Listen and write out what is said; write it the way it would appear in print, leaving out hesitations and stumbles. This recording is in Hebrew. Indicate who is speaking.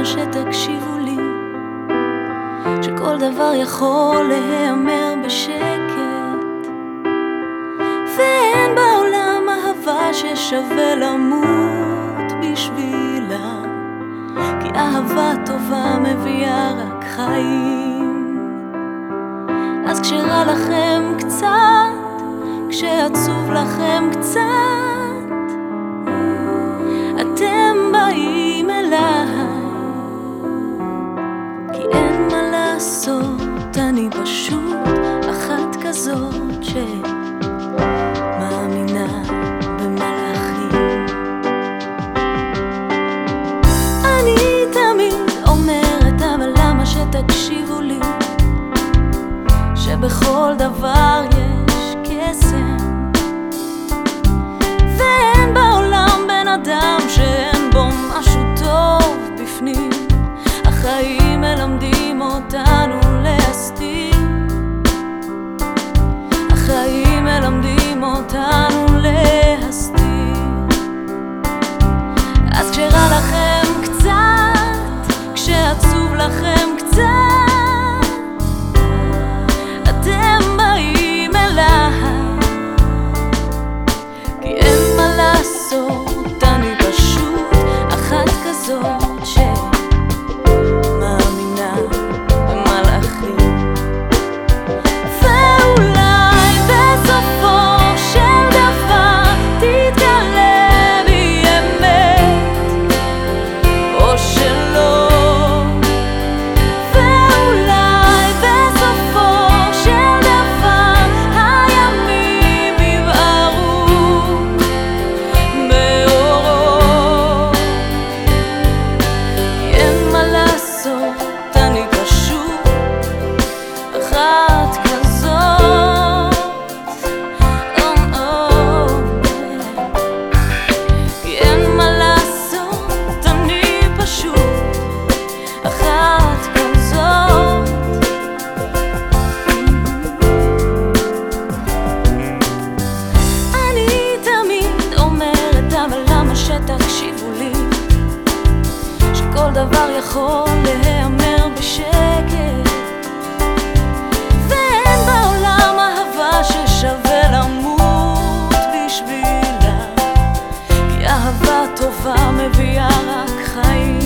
Speaker 1: שתקשיבו לי, שכל דבר יכול להיאמר בשקט, ואין בעולם אהבה ששווה למות בשבילה, כי אהבה טובה מביאה רק חיים. אז כשרע לכם קצת, כשעצוב לכם קצת, אתם באים אליי, כי אין מה לעשות, אני פשוט אחת כזאת שמאמינה במלאכים. אני תמיד אומרת, אבל למה שתקשיבו לי, שבכל דבר יש קסם, ואין בעולם בן אדם שאין בו משהו טוב בפנים. החיים מלמדים אותנו להסתיר, החיים מלמדים אותנו להסתיר. אז כשרע לכם קצת, כשעצוב לכם קצת, אתם באים אליי, כי אין מה לעשות, אני פשוט אחת כזאת שמאמינה במלאכים. ואולי בסופו של דבר תתגלה בי אמת, או שלא. שתקשיבו לי, שכל דבר יכול להיאמר בשקט, ואין בעולם אהבה ששווה למות בשבילה, כי אהבה טובה מביאה רק חיים.